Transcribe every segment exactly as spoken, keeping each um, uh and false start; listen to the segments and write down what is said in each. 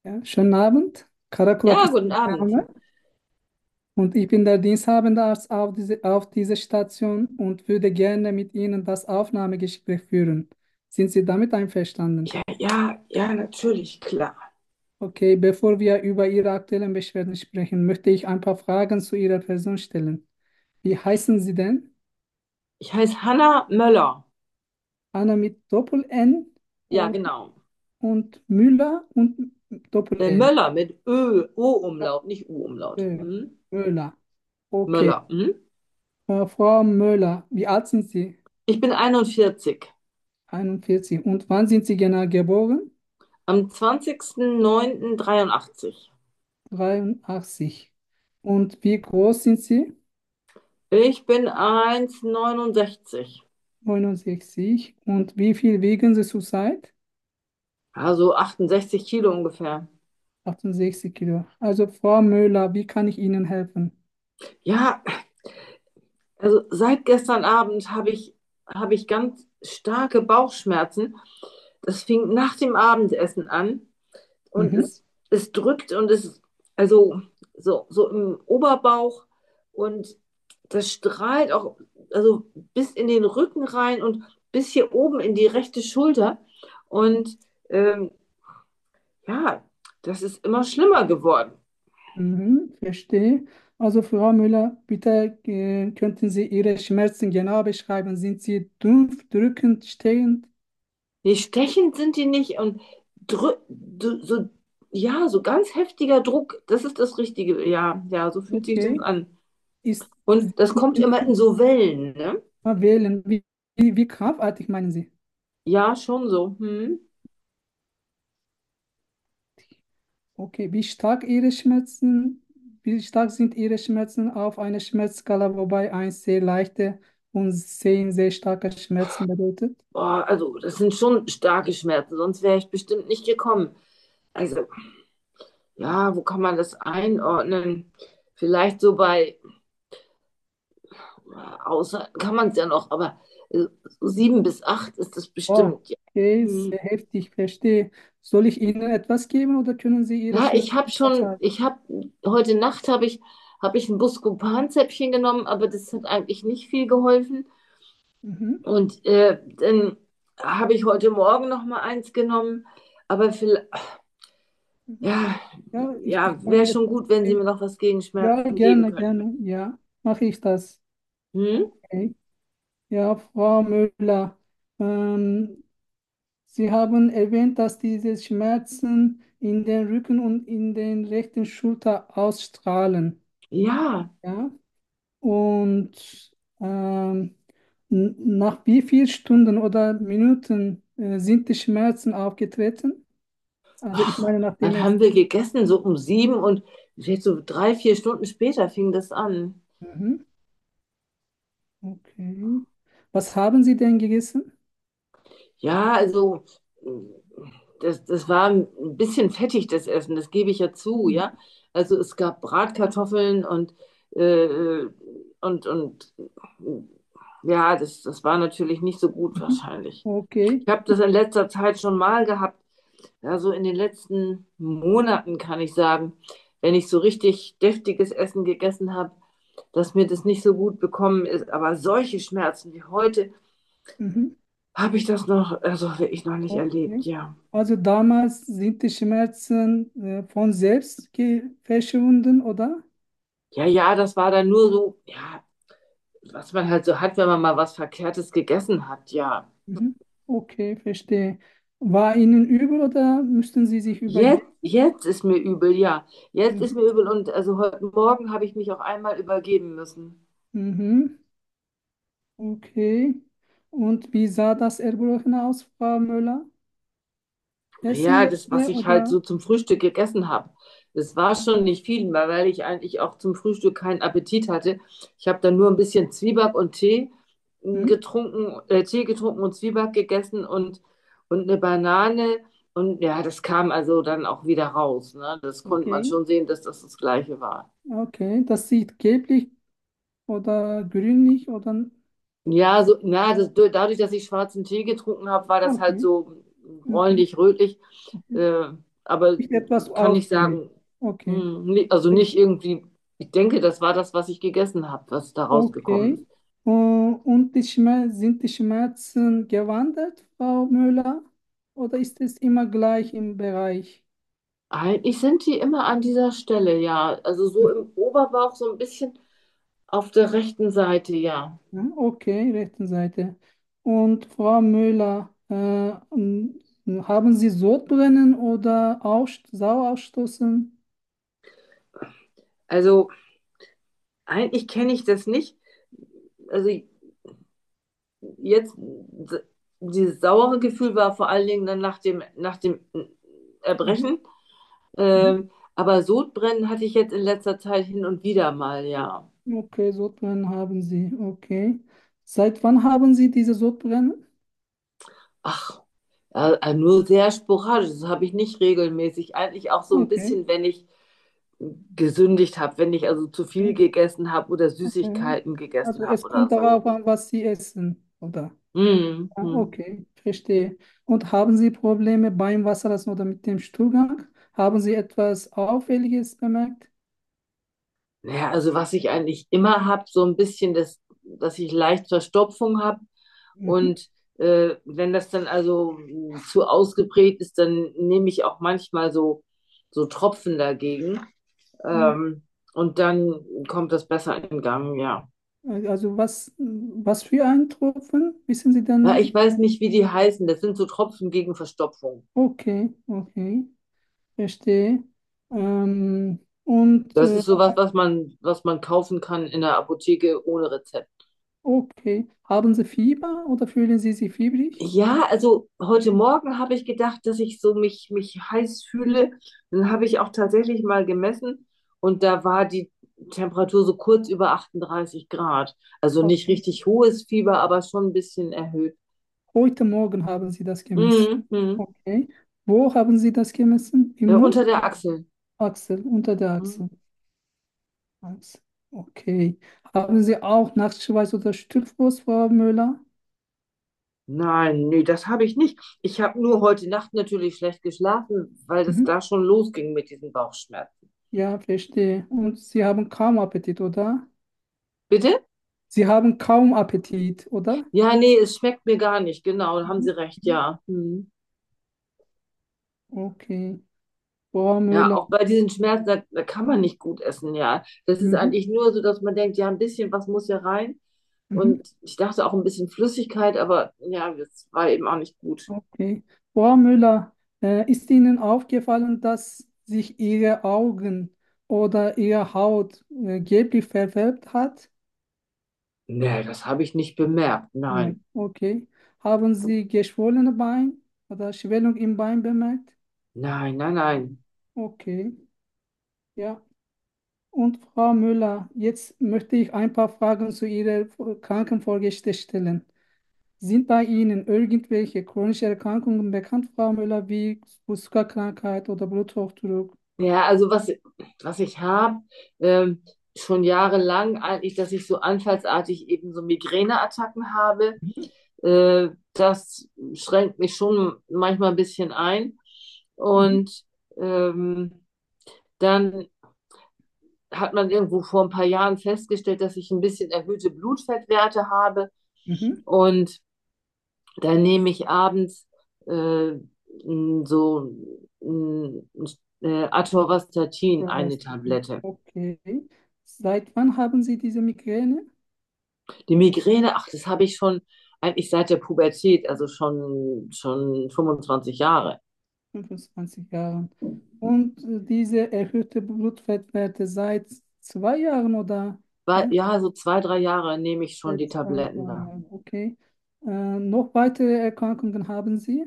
Ja, schönen Abend. Karakulak Ja, ist guten mein Abend. Name und ich bin der diensthabende Arzt auf diese, auf dieser Station und würde gerne mit Ihnen das Aufnahmegespräch führen. Sind Sie damit einverstanden? Ja, ja, ja, natürlich, klar. Okay, bevor wir über Ihre aktuellen Beschwerden sprechen, möchte ich ein paar Fragen zu Ihrer Person stellen. Wie heißen Sie denn? Ich heiße Hanna Möller. Anna mit Doppel-N Ja, und, genau. und Müller und Äh, Doppel-L. Möller mit Ö, Ja, O-Umlaut, nicht U-Umlaut. Ö, Hm? Müller. Okay. Möller. Hm? Äh, Frau Müller, wie alt sind Sie? Ich bin einundvierzig. einundvierzig. Und wann sind Sie genau geboren? Am zwanzigsten neunten dreiundachtzig. dreiundachtzig. Und wie groß sind Sie? Ich bin eins Komma neunundsechzig. neunundsechzig. Und wie viel wiegen Sie zurzeit? Also achtundsechzig Kilo ungefähr. achtundsechzig Kilo. Also Frau Müller, wie kann ich Ihnen helfen? Ja, also seit gestern Abend habe ich, habe ich ganz starke Bauchschmerzen. Das fing nach dem Abendessen an. Und Mhm. es, es drückt und es, also so, so im Oberbauch und das strahlt auch, also bis in den Rücken rein und bis hier oben in die rechte Schulter. Und ähm, ja, das ist immer schlimmer geworden. Mhm. Verstehe. Also Frau Müller, bitte äh, könnten Sie Ihre Schmerzen genau beschreiben? Sind sie dumpf, drückend, stehend? Nee, stechend sind die nicht und drü du- so, ja, so ganz heftiger Druck, das ist das Richtige. Ja, ja, so fühlt sich das Okay. an. Ist, Und das sind kommt immer in so Wellen, ne? Sie wählen? Wie, wie, wie kraftartig meinen Sie? Ja, schon so. Hm. Okay, wie stark Ihre Schmerzen, wie stark sind Ihre Schmerzen auf einer Schmerzskala, wobei eins sehr leichte und zehn sehr starke Schmerzen bedeutet? Boah, also das sind schon starke Schmerzen, sonst wäre ich bestimmt nicht gekommen. Also, ja, wo kann man das einordnen? Vielleicht so bei, außer kann man es ja noch, aber äh, so sieben bis acht ist das Oh, bestimmt. Ja. okay, Hm. sehr heftig, verstehe. Soll ich Ihnen etwas geben oder können Sie Ihre Ja, ich Schmerzen habe schon, aushalten? ich habe heute Nacht habe ich, habe ich ein Buscopan-Zäpfchen genommen, aber das hat eigentlich nicht viel geholfen. Mhm. Und äh, dann habe ich heute Morgen noch mal eins genommen, aber vielleicht, ja, Ja, ich, ja, ich kann wäre das schon gut, wenn Sie mir verstehen. noch was gegen Ja, Schmerzen geben gerne, könnten. gerne, ja, mache ich das. Hm? Okay. Ja, Frau Müller, ähm, Sie haben erwähnt, dass diese Schmerzen in den Rücken und in den rechten Schulter ausstrahlen. Ja, Ja? Und ähm, n- nach wie vielen Stunden oder Minuten äh, sind die Schmerzen aufgetreten? Also ich ach, meine, nachdem wann es... haben wir gegessen? So um sieben und jetzt so drei, vier Stunden später fing das an. Mhm, okay. Was haben Sie denn gegessen? Ja, also das, das war ein bisschen fettig, das Essen, das gebe ich ja zu, Mhm, ja. Also es gab Bratkartoffeln und, äh, und, und ja, das, das war natürlich nicht so gut mhm, wahrscheinlich. okay. Ich habe das in letzter Zeit schon mal gehabt. Ja, so in den letzten Monaten kann ich sagen, wenn ich so richtig deftiges Essen gegessen habe, dass mir das nicht so gut bekommen ist. Aber solche Schmerzen wie heute Mhm, habe ich das noch, also wirklich noch nicht erlebt, okay. ja. Also damals sind die Schmerzen äh, von selbst ge- verschwunden, oder? Ja, ja, das war dann nur so, ja, was man halt so hat, wenn man mal was Verkehrtes gegessen hat, ja. Mhm. Okay, verstehe. War Ihnen übel oder müssten Sie sich Jetzt, übergeben? jetzt ist mir übel, ja. Jetzt ist Mhm. mir übel und also heute Morgen habe ich mich auch einmal übergeben müssen. Mhm. Okay. Und wie sah das Erbrochen aus, Frau Müller? Ja, das, was Essenwürde ich halt oder? so zum Frühstück gegessen habe. Das war schon nicht viel, weil weil ich eigentlich auch zum Frühstück keinen Appetit hatte. Ich habe dann nur ein bisschen Zwieback und Tee mm, Mhm. getrunken, äh, Tee getrunken und Zwieback gegessen und, und eine Banane. Und ja, das kam also dann auch wieder raus. Ne? Das konnte man Okay. schon sehen, dass das das Gleiche war. Okay. Das sieht gelblich oder grünlich oder? Ja, so, na, das, dadurch, dass ich schwarzen Tee getrunken habe, war das halt Okay. so Mhm. bräunlich-rötlich. Okay. Äh, aber Nicht etwas kann ich auffällig. sagen, Okay. hm, ni- also nicht irgendwie, ich denke, das war das, was ich gegessen habe, was da rausgekommen Okay. ist. Äh, Und die Schmer sind die Schmerzen gewandert, Frau Müller? Oder ist es immer gleich im Bereich? Eigentlich sind die immer an dieser Stelle, ja. Also so im Oberbauch, so ein bisschen auf der rechten Seite, ja. Ja, okay, rechten Seite. Und Frau Müller, äh, ähm, haben Sie Sodbrennen oder Aus Sauerausstoßen? Also eigentlich kenne ich das nicht. Also jetzt, dieses saure Gefühl war vor allen Dingen dann nach dem, nach dem Mhm. Erbrechen. Mhm. Ähm, aber Sodbrennen hatte ich jetzt in letzter Zeit hin und wieder mal, ja. Okay, Sodbrennen haben Sie. Okay. Seit wann haben Sie diese Sodbrennen? Ach, äh, äh, nur sehr sporadisch. Das habe ich nicht regelmäßig. Eigentlich auch so ein Okay. bisschen, wenn ich gesündigt habe, wenn ich also zu viel Okay. gegessen habe oder Okay. Süßigkeiten gegessen Also habe es oder kommt so. darauf an, was Sie essen, oder? Mhm. Ja, Mhm. okay, verstehe. Und haben Sie Probleme beim Wasserlassen oder mit dem Stuhlgang? Haben Sie etwas Auffälliges bemerkt? Naja, also was ich eigentlich immer habe, so ein bisschen, das, dass ich leicht Verstopfung habe. Mhm. Und äh, wenn das dann also zu ausgeprägt ist, dann nehme ich auch manchmal so, so Tropfen dagegen. Ähm, und dann kommt das besser in Gang, ja. Also was, was für ein Tropfen? Wissen Sie Ja, denn? ich weiß nicht, wie die heißen. Das sind so Tropfen gegen Verstopfung. Okay, okay, verstehe. Ähm, und Das äh, ist sowas, was man, was man kaufen kann in der Apotheke ohne Rezept. okay, haben Sie Fieber oder fühlen Sie sich fiebrig? Ja, also heute Morgen habe ich gedacht, dass ich so mich, mich heiß fühle. Dann habe ich auch tatsächlich mal gemessen und da war die Temperatur so kurz über achtunddreißig Grad. Also nicht Okay. richtig hohes Fieber, aber schon ein bisschen erhöht. Heute Morgen haben Sie das gemessen. Mhm, mhm. Okay. Wo haben Sie das gemessen? Im Ja, Mund? unter der Achsel. Achsel, unter der Mhm. Achsel. Achsel. Okay. Haben Sie auch Nachtschweiß oder Stück,, Frau Müller? Nein, nee, das habe ich nicht. Ich habe nur heute Nacht natürlich schlecht geschlafen, weil das Mhm. da schon losging mit diesen Bauchschmerzen. Ja, verstehe. Und Sie haben kaum Appetit, oder? Bitte? Sie haben kaum Appetit, oder? Ja, nee, es schmeckt mir gar nicht. Genau, da haben Mhm. Sie recht, Mhm. ja. Mhm. Okay. Frau Ja, Müller. auch bei diesen Schmerzen, da, da kann man nicht gut essen, ja. Das ist Mhm. eigentlich nur so, dass man denkt, ja, ein bisschen was muss ja rein. Mhm. Und ich dachte auch ein bisschen Flüssigkeit, aber ja, das war eben auch nicht gut. Okay. Frau Müller, äh, ist Ihnen aufgefallen, dass sich Ihre Augen oder Ihre Haut äh, gelblich verfärbt hat? Nee, das habe ich nicht bemerkt, Nein. nein. Okay. Haben Sie geschwollene Bein oder Schwellung im Bein bemerkt? Nein, nein, nein. Okay. Ja. Und Frau Müller, jetzt möchte ich ein paar Fragen zu Ihrer Krankenvorgeschichte stellen. Sind bei Ihnen irgendwelche chronische Erkrankungen bekannt, Frau Müller, wie Zuckerkrankheit oder Bluthochdruck? Ja, also was, was ich habe, ähm, schon jahrelang eigentlich, dass ich so anfallsartig eben so Migräneattacken habe. Äh, das schränkt mich schon manchmal ein bisschen ein. Mhm. Und ähm, dann hat man irgendwo vor ein paar Jahren festgestellt, dass ich ein bisschen erhöhte Blutfettwerte habe. Mhm. Und dann nehme ich abends äh, n- so n- äh, Atorvastatin, Ja, eine was- Tablette. Okay. Seit wann haben Sie diese Migräne? Die Migräne, ach, das habe ich schon eigentlich seit der Pubertät, also schon, schon fünfundzwanzig Jahre. fünfundzwanzig Jahren. Und äh, diese erhöhte Blutfettwerte seit zwei Jahren oder Weil, ja, ja, so zwei, drei Jahre nehme ich schon seit die zwei, Tabletten drei da. Jahren. Okay. Äh, noch weitere Erkrankungen haben Sie?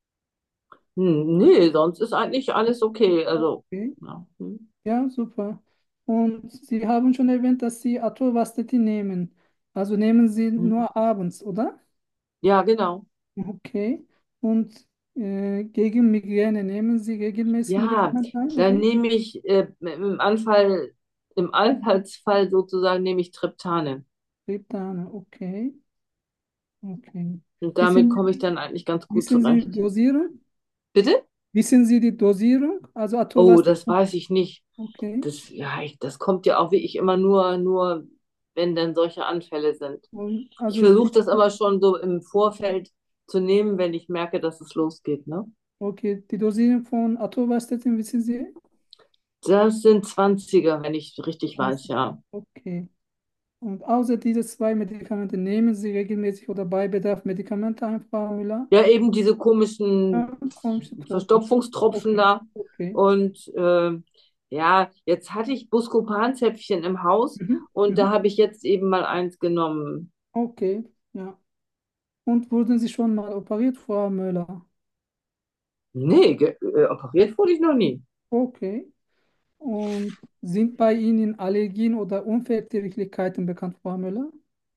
Hm, nee, sonst ist eigentlich alles okay. Also, Okay. ja, hm. Ja, super. Und Sie haben schon erwähnt, dass Sie Atorvastatin nehmen. Also nehmen Sie Hm. nur abends, oder? Ja, genau. Okay. Und äh, gegen Migräne nehmen Sie regelmäßig Ja, Medikamente ein, dann oder? nehme ich äh, im Anfall, im Anfallsfall sozusagen nehme ich Triptane. Triptane, okay. Okay. Und damit komme ich Wissen, dann eigentlich ganz gut wissen Sie zurecht. dosieren? Bitte? Wissen Sie die Dosierung? Also Oh, das Atorvastatin? weiß ich nicht. Okay. Das, ja, ich, das kommt ja auch wie ich immer nur, nur, wenn dann solche Anfälle sind. Und Ich also versuche Sie, das aber schon so im Vorfeld zu nehmen, wenn ich merke, dass es losgeht, ne? okay, die Dosierung von Atorvastatin wissen Sie? Das sind Zwanziger, wenn ich richtig weiß, zwanzig. ja. Okay. Und außer diese zwei Medikamente nehmen Sie regelmäßig oder bei Bedarf Medikamente ein, Frau Müller? Ja, eben diese Ja, komischen komische Tropfen. Verstopfungstropfen Okay, da. okay. Und äh, ja, jetzt hatte ich Buscopan-Zäpfchen im Haus Mhm. und da Mhm. habe ich jetzt eben mal eins genommen. Okay, ja. Und wurden Sie schon mal operiert, Frau Müller? Nee, ge äh, operiert wurde ich noch nie. Okay. Und sind bei Ihnen Allergien oder Unverträglichkeiten bekannt, Frau Müller?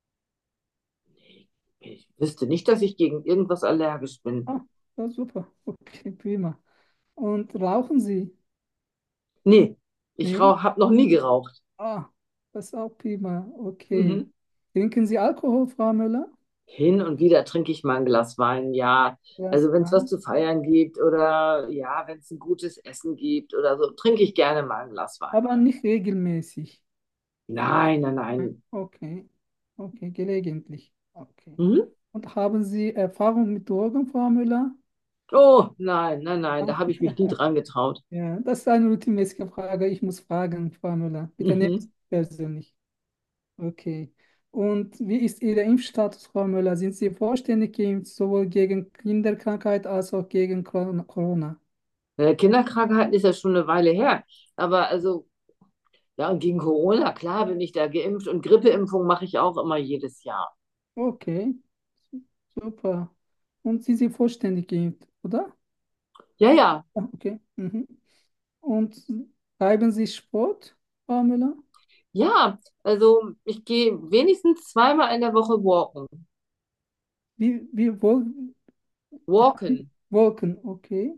Ich wüsste nicht, dass ich gegen irgendwas allergisch bin. Ah, ja, super. Okay, prima. Und rauchen Sie? Nee, ich Nee? habe noch nie geraucht. Ah, das ist auch prima. Okay. Mhm. Trinken Sie Alkohol, Frau Müller? Hin und wieder trinke ich mal ein Glas Wein, ja. Glas Also wenn es was Wein. zu feiern gibt oder ja, wenn es ein gutes Essen gibt oder so, trinke ich gerne mal ein Glas Wein. Aber nicht regelmäßig. Nein, nein, Nein. nein. Okay. Okay, gelegentlich. Okay. Mhm. Und haben Sie Erfahrung mit Drogen, Frau Müller? Oh, nein, nein, nein, Ah, da habe ich mich nie dran getraut. ja, das ist eine routinemäßige Frage. Ich muss fragen, Frau Müller. Bitte nehmen Sie Mhm. es persönlich. Okay. Und wie ist Ihr Impfstatus, Frau Müller? Sind Sie vollständig geimpft, sowohl gegen Kinderkrankheit als auch gegen Corona? Corona? Äh, Kinderkrankheiten ist ja schon eine Weile her. Aber also, ja, und gegen Corona, klar, bin ich da geimpft und Grippeimpfung mache ich auch immer jedes Jahr. Okay, super. Und Sie sind vollständig geimpft, oder? Ja, ja, Ah, okay. Mhm. Und treiben Sie Sport, Frau Müller? ja. Also ich gehe wenigstens zweimal in der Woche walken. Wie, wie, Wol ja, Walken. Wolken, okay.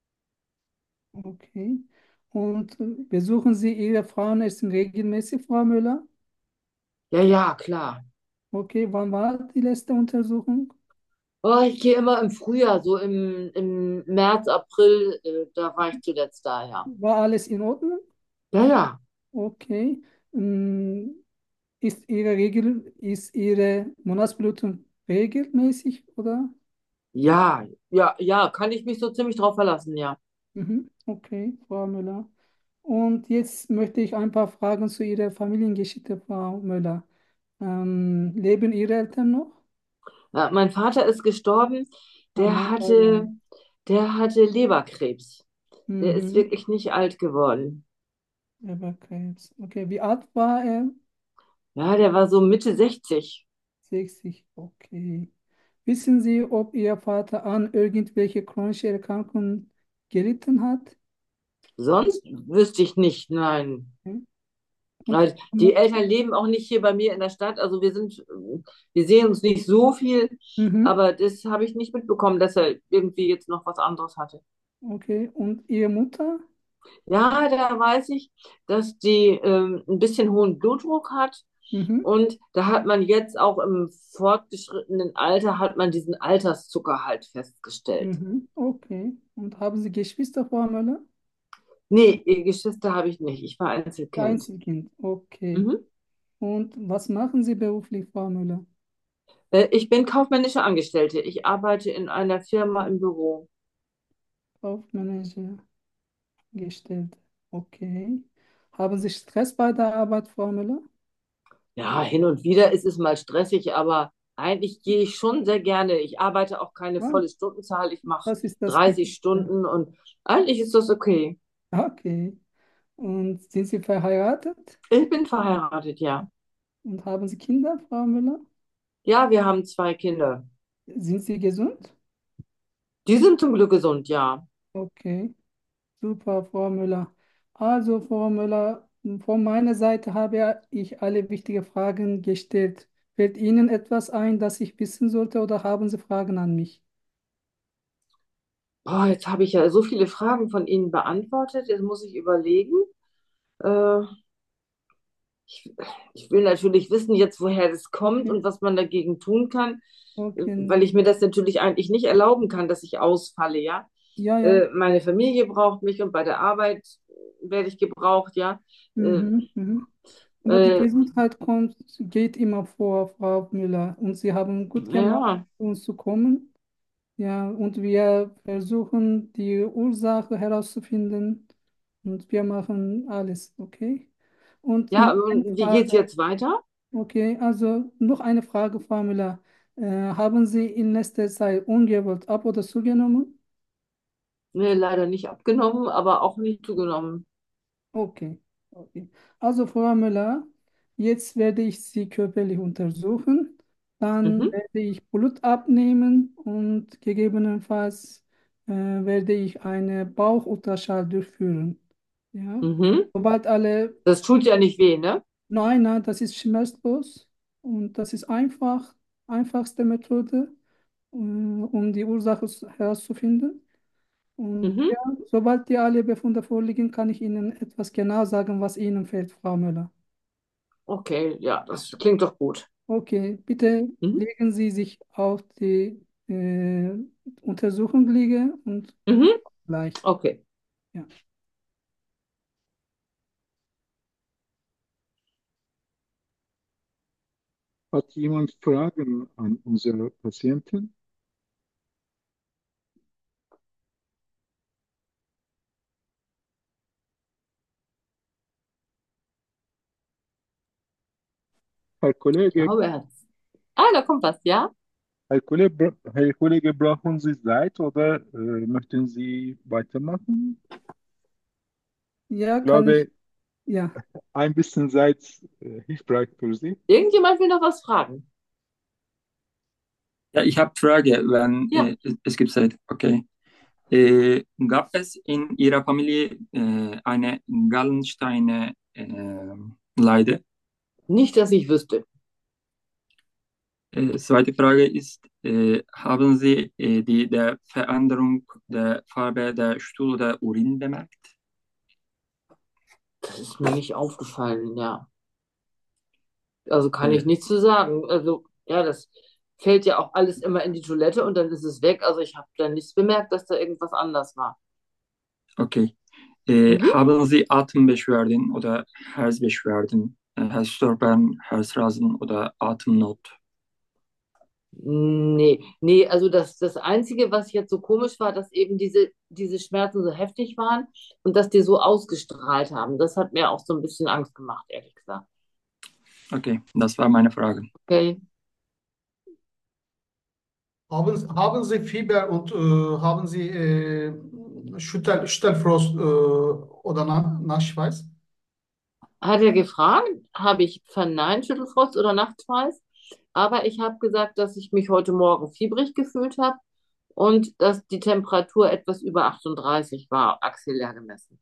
Okay. Und äh, besuchen Sie Ihre Frauenärztin regelmäßig, Frau Müller? Ja, ja, klar. Okay, wann war die letzte Untersuchung? Oh, ich gehe immer im Frühjahr, so im, im März, April, äh, da war ich zuletzt da, ja. War alles in Ordnung? Ja, ja. Okay. Ähm, Ist Ihre Regel, ist Ihre Monatsblutung regelmäßig, oder? Ja, ja, ja, kann ich mich so ziemlich drauf verlassen, ja. Mhm. Okay, Frau Müller. Und jetzt möchte ich ein paar Fragen zu Ihrer Familiengeschichte, Frau Müller. Ähm, leben Ihre Eltern noch? Ja, mein Vater ist gestorben, Ah, der mein hatte, Beileid. der hatte Leberkrebs. Der ist Mhm. wirklich nicht alt geworden. Leberkrebs. Okay, wie alt war er? Ja, der war so Mitte sechzig. sechzig. Okay. Wissen Sie, ob Ihr Vater an irgendwelche chronische Erkrankungen gelitten hat? Sonst wüsste ich nicht, nein. Okay. Und Weil Ihre die Mutter? Eltern leben auch nicht hier bei mir in der Stadt. Also wir sind, äh, wir sehen uns nicht so viel, Mhm. aber das habe ich nicht mitbekommen, dass er irgendwie jetzt noch was anderes hatte. Okay. Und Ihre Mutter? Ja, da weiß ich, dass die ähm, ein bisschen hohen Blutdruck hat Mhm. und da hat man jetzt auch im fortgeschrittenen Alter hat man diesen Alterszucker halt festgestellt. Mhm. Okay. Und haben Sie Geschwister, Frau Müller? Nee, äh, Geschwister habe ich nicht. Ich war Einzelkind. Einzelkind. Okay. Mhm. Und was machen Sie beruflich, Frau Müller? Äh, ich bin kaufmännische Angestellte. Ich arbeite in einer Firma im Büro. Kaufmanager gestellt. Okay. Haben Sie Stress bei der Arbeit, Frau Müller? Ja, hin und wieder ist es mal stressig, aber eigentlich gehe ich schon sehr gerne. Ich arbeite auch keine Ja, volle Stundenzahl. Ich mache das ist das dreißig Wichtigste. Stunden und eigentlich ist das okay. Okay. Und sind Sie verheiratet? Ich bin verheiratet, ja. Und haben Sie Kinder, Frau Müller? Ja, wir haben zwei Kinder. Sind Sie gesund? Die sind zum Glück gesund, ja. Okay. Super, Frau Müller. Also, Frau Müller, von meiner Seite habe ich alle wichtigen Fragen gestellt. Fällt Ihnen etwas ein, das ich wissen sollte, oder haben Sie Fragen an mich? Boah, jetzt habe ich ja so viele Fragen von Ihnen beantwortet. Jetzt muss ich überlegen. Äh, ich, ich will natürlich wissen jetzt, woher das kommt Okay, und was man dagegen tun kann, äh, weil okay, ich mir das natürlich eigentlich nicht erlauben kann, dass ich ausfalle, ja. Ja, ja. Äh, meine Familie braucht mich und bei der Arbeit werde ich gebraucht, ja. Äh, Mhm, mhm. Aber die äh, Gesundheit kommt, geht immer vor, Frau Müller. Und Sie haben gut gemacht, ja, zu uns zu kommen. Ja, und wir versuchen, die Ursache herauszufinden. Und wir machen alles, okay? Und ja, noch eine und wie geht's Frage, jetzt weiter? okay? Also noch eine Frage, Frau Müller. Äh, haben Sie in letzter Zeit ungewollt ab- oder zugenommen? Nee, leider nicht abgenommen, aber auch nicht zugenommen. Okay, okay. Also Frau Müller, jetzt werde ich Sie körperlich untersuchen. Dann Mhm, werde ich Blut abnehmen und gegebenenfalls äh, werde ich eine Bauchultraschall durchführen. Ja. mhm. Sobald alle, Das tut ja nicht weh, ne? nein, nein, das ist schmerzlos und das ist einfach, einfachste Methode, äh, um die Ursache herauszufinden. Und Mhm. ja, sobald die alle Befunde vorliegen, kann ich Ihnen etwas genau sagen, was Ihnen fehlt, Frau Müller. Okay, ja, das klingt doch gut. Okay, bitte Mhm. legen Sie sich auf die äh, Untersuchungsliege und Mhm. gleich. Okay. Ja. Hat jemand Fragen an unsere Patienten? Herr Ich Kollege, glaube, er hat. Ah, da kommt was, ja? Herr Kollege, bra- Herr Kollege, brauchen Sie Zeit oder äh, möchten Sie weitermachen? Ja, Ich kann ich. glaube, Ja, ein bisschen Zeit äh, hilfreich für Sie. Irgendjemand will noch was fragen. Ja, ich habe Frage, wenn Ja, äh, es es gibt Zeit. Okay. Äh, gab es in Ihrer Familie äh, eine Gallensteine äh, Leide? nicht, dass ich wüsste. Äh, zweite Frage ist, äh, haben Sie äh, die der Veränderung der Farbe der Stuhl oder Urin bemerkt? Das ist mir nicht aufgefallen, ja. Also kann Äh, ich nichts zu sagen. Also, ja, das fällt ja auch alles immer in die Toilette und dann ist es weg. Also ich habe da nichts bemerkt, dass da irgendwas anders war. okay. Äh, Mhm. haben Sie Atembeschwerden oder Herzbeschwerden, äh, Herzstolpern, Herzrasen oder Atemnot? Nee, nee, also das, das Einzige, was jetzt so komisch war, dass eben diese, diese Schmerzen so heftig waren und dass die so ausgestrahlt haben. Das hat mir auch so ein bisschen Angst gemacht, ehrlich gesagt. Okay, das war meine Frage. Okay. Haben, haben Sie Fieber und äh, haben Sie äh, Schüttel, Schüttelfrost äh, oder Na Nachtschweiß? Hat er gefragt, habe ich verneint, Schüttelfrost oder Nachtschweiß? Aber ich habe gesagt, dass ich mich heute Morgen fiebrig gefühlt habe und dass die Temperatur etwas über achtunddreißig war, axillär gemessen.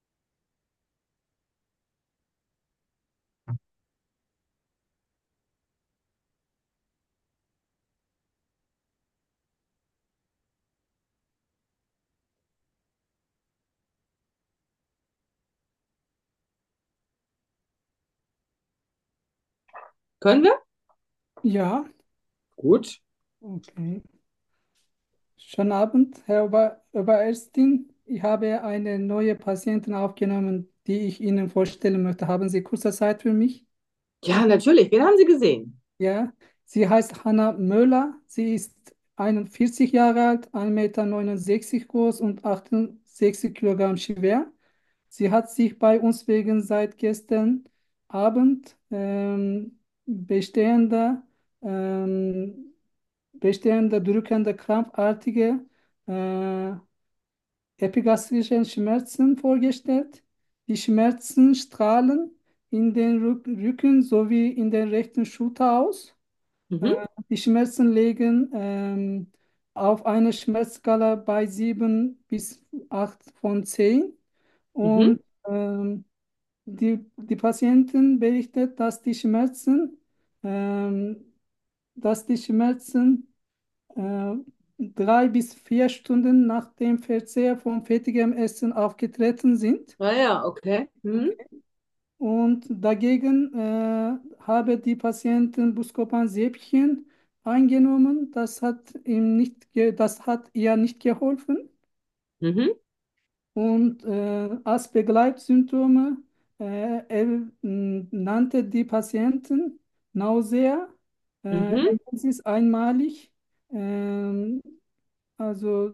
Können wir? ja, Gut. okay. Schönen Abend, Herr Ober Oberärztin. Ich habe eine neue Patientin aufgenommen, die ich Ihnen vorstellen möchte. Haben Sie kurze Zeit für mich? Ja, natürlich. Wen haben Sie gesehen? Ja, sie heißt Hanna Möller. Sie ist einundvierzig Jahre alt, ein Meter neunundsechzig groß und achtundsechzig Kilogramm schwer. Sie hat sich bei uns wegen seit gestern Abend ähm, bestehender, ähm, bestehender drückender, krampfartige äh, epigastrischen Schmerzen vorgestellt. Die Schmerzen strahlen in den Rück- Rücken sowie in den rechten Schulter aus. Äh, Mhm, Die Schmerzen liegen ähm, auf einer Schmerzskala bei sieben bis acht von zehn. mhm. Und ähm, die, die Patientin berichtet, dass die Schmerzen, ähm, dass die Schmerzen äh, drei bis vier Stunden nach dem Verzehr von fettigem Essen aufgetreten sind. Ah ja, okay. Mhm. Und dagegen äh, habe die Patientin Buscopan-Säbchen eingenommen. Das hat ihm nicht ge das hat ihr nicht geholfen. Mhm. Und äh, als Begleitsymptome äh, er mh, nannte die Patienten Nausea, äh, Mhm. Emesis einmalig, ähm, also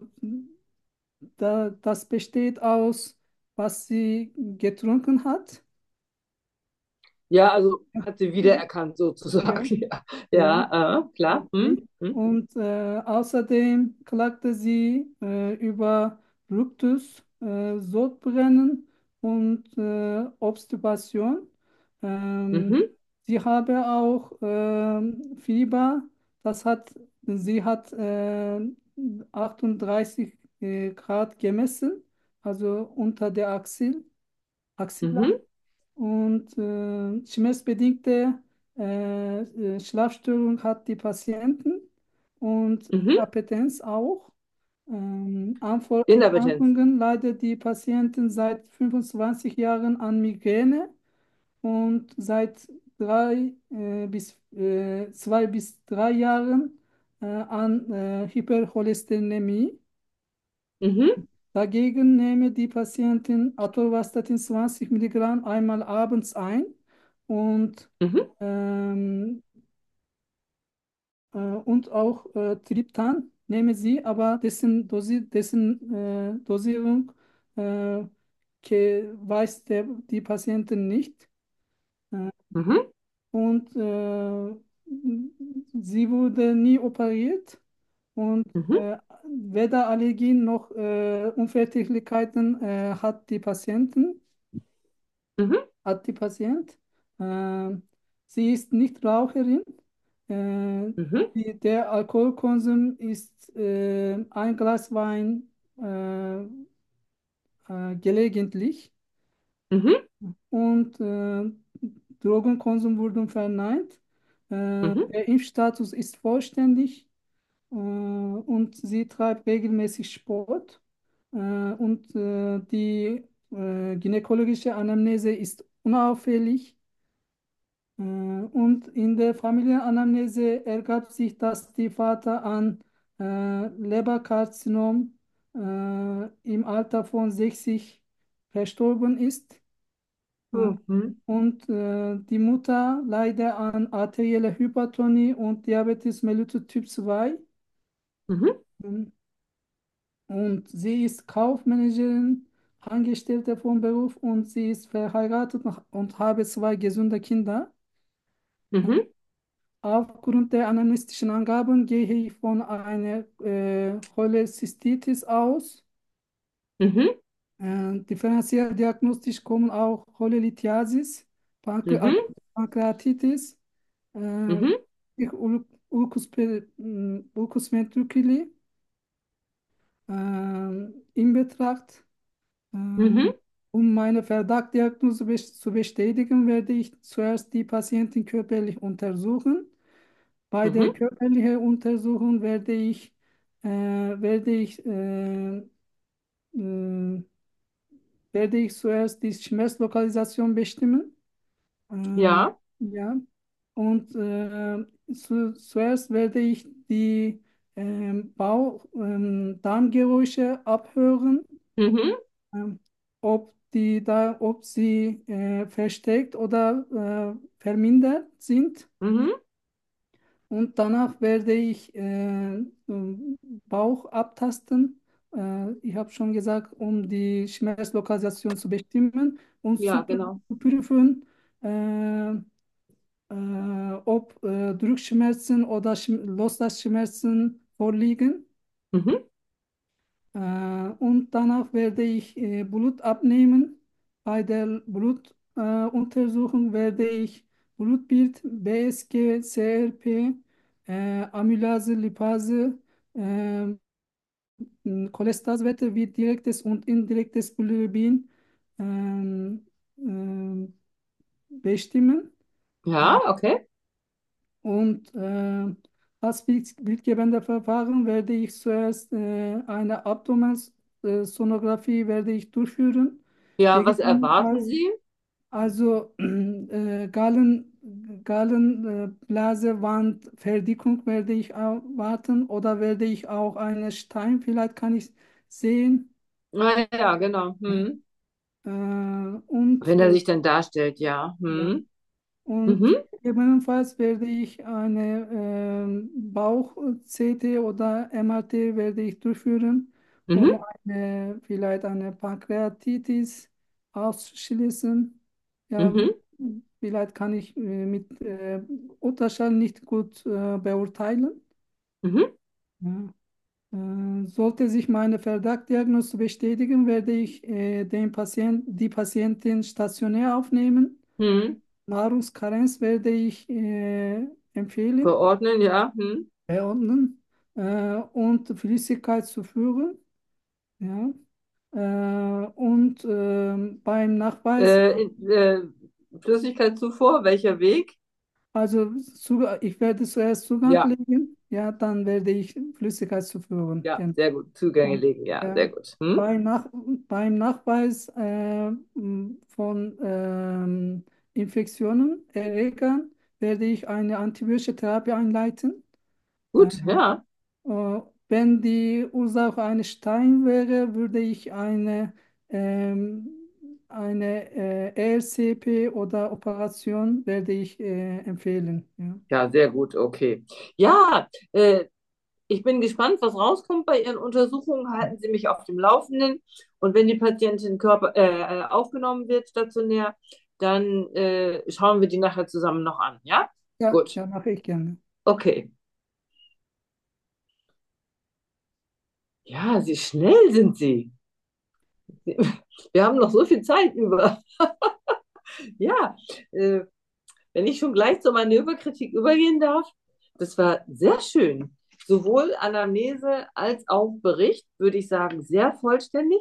da, das besteht aus, was sie getrunken hat. Ja, also hat sie Ja, wiedererkannt ja, sozusagen. ja. Ja, ja, äh, klar. Hm? Hm? Und äh, außerdem klagte sie äh, über Rücktus, äh, Sodbrennen und äh, Obstipation. Ähm, Mhm. sie habe auch ähm, Fieber. Das hat, sie hat äh, achtunddreißig äh, Grad gemessen, also unter der Achsel, Achsilla. Mhm. Und äh, schmerzbedingte äh, äh, Schlafstörung hat die Patienten und Mhm. Appetenz auch. Ähm, an Inappetenz. Vorerkrankungen leidet die Patientin seit fünfundzwanzig Jahren an Migräne und seit drei äh, bis äh, zwei bis drei Jahren äh, an äh, Hypercholesterinämie. Mhm. Dagegen nehme die Patientin Atorvastatin zwanzig Milligramm einmal abends ein und, Mhm. ähm, äh, und auch äh, Triptan nehme sie, aber dessen, Dosi dessen äh, Dosierung äh, ke- weiß der, die Patientin nicht. Äh, Mhm. und äh, sie wurde nie operiert und Mhm. äh, weder Allergien noch äh, Unverträglichkeiten äh, hat die Patientin. Mhm. Hat die Patient. Ähm, sie ist nicht Raucherin. Äh, Mhm. die, der Alkoholkonsum ist äh, ein Glas Wein äh, äh, gelegentlich Mhm. und äh, Drogenkonsum wurden verneint. Äh, Mhm. der Impfstatus ist vollständig äh, und sie treibt regelmäßig Sport. Äh, und äh, die äh, gynäkologische Anamnese ist unauffällig. Äh, Und in der Familienanamnese ergab sich, dass die Vater an äh, Leberkarzinom äh, im Alter von sechzig verstorben ist. Äh, Mhm. und äh, die Mutter leidet an arterieller Hypertonie und Diabetes mellitus Typ zwei. Mhm. Ähm, Und sie ist Kaufmanagerin, Angestellte vom Beruf und sie ist verheiratet und und habe zwei gesunde Kinder. Mhm. Aufgrund der anamnestischen Angaben gehe ich von einer äh, Cholecystitis aus. Mhm. Äh, differenziell diagnostisch kommen auch Cholelithiasis, Pankre Mhm. Pankreatitis, äh, Mhm. Ul- Ulcus, pe- mh, Ulcus ventriculi äh, in Betracht. Äh, Mhm. um meine Verdachtdiagnose bes- zu bestätigen, werde ich zuerst die Patientin körperlich untersuchen. Bei der Mhm. körperlichen Untersuchung werde ich, äh, werde ich, äh, äh, werde ich zuerst die Schmerzlokalisation bestimmen. Äh, Ja. ja. Und äh, zu, zuerst werde ich die ähm, Bauch, ähm, Darmgeräusche abhören, Mhm. ähm, ob die da, ob sie äh, verstärkt oder äh, vermindert sind. Mhm. Und danach werde ich äh, ähm, Bauch abtasten. Äh, ich habe schon gesagt, um die Schmerzlokalisation zu bestimmen und Ja, zu, genau. zu prüfen, äh, äh, ob äh, Drückschmerzen oder Schm- Loslasschmerzen vorliegen. Mhm. Äh, und danach werde ich äh, Blut abnehmen. Bei der Blutuntersuchung äh, Untersuchung werde ich Blutbild, B S G, C R P, äh, Amylase, Lipase, äh, Cholestarswerte wie direktes und indirektes Bilirubin ähm, ähm, bestimmen. Ja, okay. Und äh, als Bild, Bildgebenderverfahren werde ich zuerst äh, eine Abdomensonographie werde ich durchführen. Ja, was erwarten Gegebenenfalls Sie? also äh, Gallen, Gallenblasewandverdickung werde ich erwarten oder werde ich auch einen Stein, vielleicht kann ich sehen. Ah, ja, genau. Hm. Äh, und, Wenn er äh, sich dann darstellt, ja. ja, Hm. und Mhm. gegebenenfalls werde ich eine ähm, Bauch-C T oder M R T werde ich durchführen, um Mhm. eine, vielleicht eine Pankreatitis auszuschließen. Ja, Mhm. vielleicht kann ich äh, mit äh, Ultraschall nicht gut äh, beurteilen. Mhm. Ja. Äh, sollte sich meine Verdachtdiagnose bestätigen, werde ich äh, den Patient, die Patientin stationär aufnehmen. Mhm. Nahrungskarenz werde ich äh, empfehlen, Verordnen, ja. Hm. verordnen äh, und Flüssigkeit zuführen. Ja. Äh, und ähm, beim Nachweis, Äh, in- äh, Flüssigkeitszufuhr, welcher Weg? also zu, ich werde zuerst Zugang Ja, legen, ja, dann werde ich Flüssigkeit zuführen. ja, Genau. sehr gut. Zugänge Und, legen, ja, sehr ja, gut. Hm? bei Nach beim Nachweis äh, m, von ähm, Infektionen, Erregern, werde ich eine antibiotische Therapie einleiten. Äh, Gut, ja, äh, wenn die Ursache ein Stein wäre, würde ich eine, ähm, eine äh, E R C P oder Operation werde ich äh, empfehlen. Ja. ja, sehr gut, okay. Ja, äh, ich bin gespannt, was rauskommt bei Ihren Untersuchungen. Halten Sie mich auf dem Laufenden. Und wenn die Patientin Körper, äh, äh, aufgenommen wird, stationär, dann äh, schauen wir die nachher zusammen noch an. Ja? Ja, Gut. ja, mache ich gerne. Okay. Ja, Sie schnell sind Sie. Wir haben noch so viel Zeit über. Ja, äh, wenn ich schon gleich zur Manöverkritik übergehen darf, das war sehr schön. Sowohl Anamnese als auch Bericht, würde ich sagen, sehr vollständig.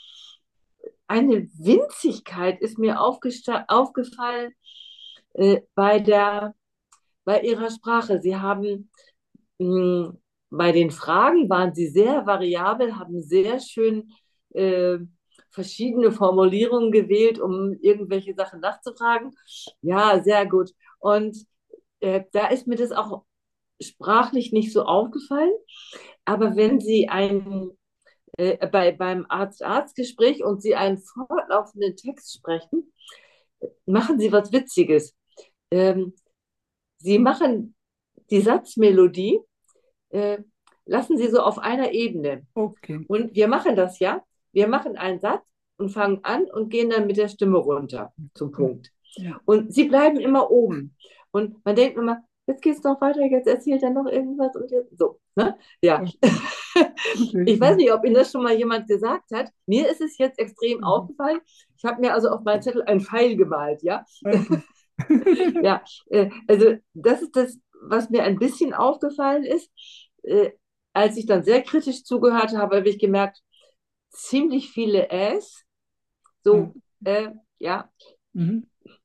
Eine Winzigkeit ist mir aufgesta- aufgefallen äh, bei der, bei Ihrer Sprache. Sie haben mh, bei den Fragen waren Sie sehr variabel, haben sehr schön äh, verschiedene Formulierungen gewählt, um irgendwelche Sachen nachzufragen. Ja, sehr gut. Und äh, da ist mir das auch sprachlich nicht so aufgefallen. Aber wenn Sie ein, äh, bei, beim Arzt-Arzt-Gespräch und Sie einen fortlaufenden Text sprechen, machen Sie was Witziges. Ähm, Sie machen die Satzmelodie, äh, lassen Sie so auf einer Ebene. Okay. Und wir machen das ja. Wir machen einen Satz und fangen an und gehen dann mit der Stimme runter zum Ja, Punkt. ja, Und sie bleiben immer oben. Und man denkt immer, jetzt geht's noch weiter, jetzt erzählt er noch irgendwas und jetzt so. Ne? Ja. okay. Okay, Ich weiß ja. nicht, ob Ihnen das schon mal jemand gesagt hat. Mir ist es jetzt extrem Mhm. aufgefallen. Ich habe mir also auf meinen Zettel einen Pfeil gemalt, ja. Okay. Ja, äh, also das ist das, was mir ein bisschen aufgefallen ist. Äh, als ich dann sehr kritisch zugehört habe, habe ich gemerkt, ziemlich viele Äs. Ja. So, äh, ja, Mhm.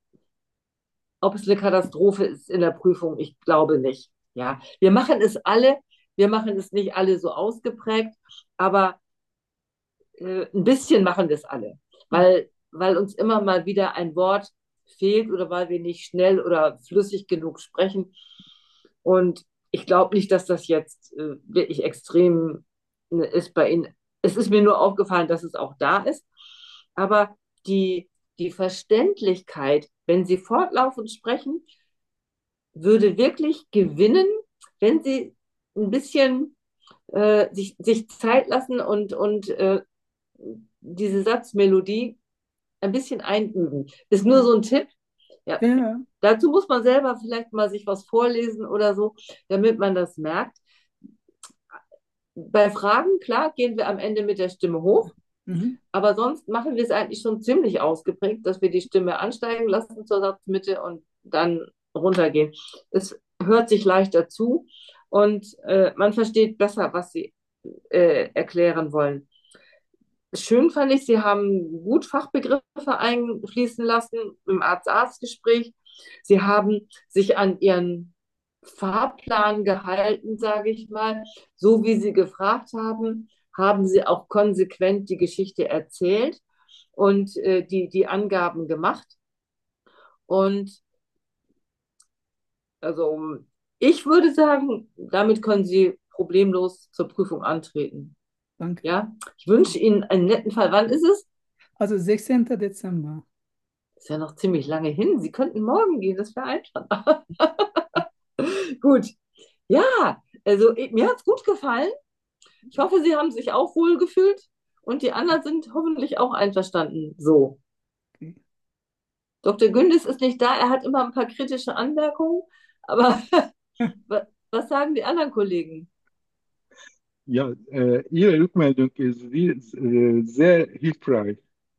ob es eine Katastrophe ist in der Prüfung, ich glaube nicht. Ja, wir machen es alle, wir machen es nicht alle so ausgeprägt, aber äh, ein bisschen machen wir es alle, weil, weil uns immer mal wieder ein Wort fehlt oder weil wir nicht schnell oder flüssig genug sprechen. Und ich glaube nicht, dass das jetzt äh, wirklich extrem äh, ist bei Ihnen. Es ist mir nur aufgefallen, dass es auch da ist. Aber die, die Verständlichkeit, wenn Sie fortlaufend sprechen, würde wirklich gewinnen, wenn Sie ein bisschen äh, sich, sich Zeit lassen und, und äh, diese Satzmelodie ein bisschen einüben. Ist nur Ja. so ein Tipp. Ja, Ja. dazu muss man selber vielleicht mal sich was vorlesen oder so, damit man das merkt. Bei Fragen, klar, gehen wir am Ende mit der Stimme hoch, Mhm. aber sonst machen wir es eigentlich schon ziemlich ausgeprägt, dass wir die Stimme ansteigen lassen zur Satzmitte und dann runtergehen. Es hört sich leichter zu und äh, man versteht besser, was sie äh, erklären wollen. Schön fand ich, Sie haben gut Fachbegriffe einfließen lassen im Arzt-Arzt-Gespräch. Sie haben sich an Ihren Fahrplan gehalten, sage ich mal. So wie Sie gefragt haben, haben Sie auch konsequent die Geschichte erzählt und äh, die, die Angaben gemacht. Und also ich würde sagen, damit können Sie problemlos zur Prüfung antreten. Danke. Ja, ich wünsche Ihnen einen netten Fall. Wann ist es? Also sechzehnten Dezember. Ist ja noch ziemlich lange hin. Sie könnten morgen gehen, das wäre einfach. Gut. Ja, also eh, mir hat es gut gefallen. Ich hoffe, Sie haben sich auch wohl gefühlt und die anderen sind hoffentlich auch einverstanden. So. Okay. Doktor Gündis ist nicht da, er hat immer ein paar kritische Anmerkungen, aber wa- was sagen die anderen Kollegen? Ja, äh, Ihre Rückmeldung ist wie, äh, sehr hilfreich.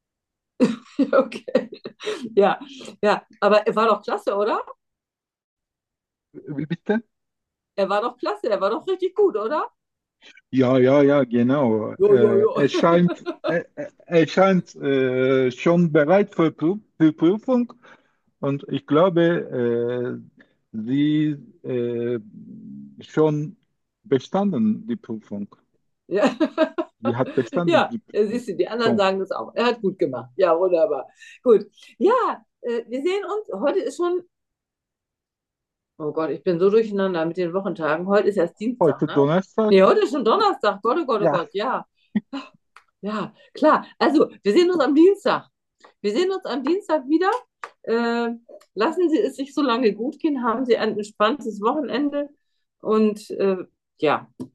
Okay. Ja, ja, aber er war doch klasse, oder? Wie bitte? Er war doch klasse, er war doch richtig gut, oder? Ja, ja, ja, genau. Jo, jo, Äh, jo. er scheint, er, er scheint äh, schon bereit für, Prü- für Prüfung und ich glaube, äh, sie äh, schon bestanden die Prüfung. Ja. Sie hat bestanden Ja, die äh, Prüfung siehst du, die anderen schon. sagen das auch. Er hat gut gemacht. Ja, wunderbar. Gut. Ja, äh, wir sehen uns. Heute ist schon, oh Gott, ich bin so durcheinander mit den Wochentagen. Heute ist erst Dienstag, Heute ne? Nee, Donnerstag? heute ist schon Donnerstag. Gott, oh Gott, oh Ja, Gott, ja. Ja, klar. Also, wir sehen uns am Dienstag. Wir sehen uns am Dienstag wieder. Äh, lassen Sie es sich so lange gut gehen. Haben Sie ein entspanntes Wochenende. Und äh, ja,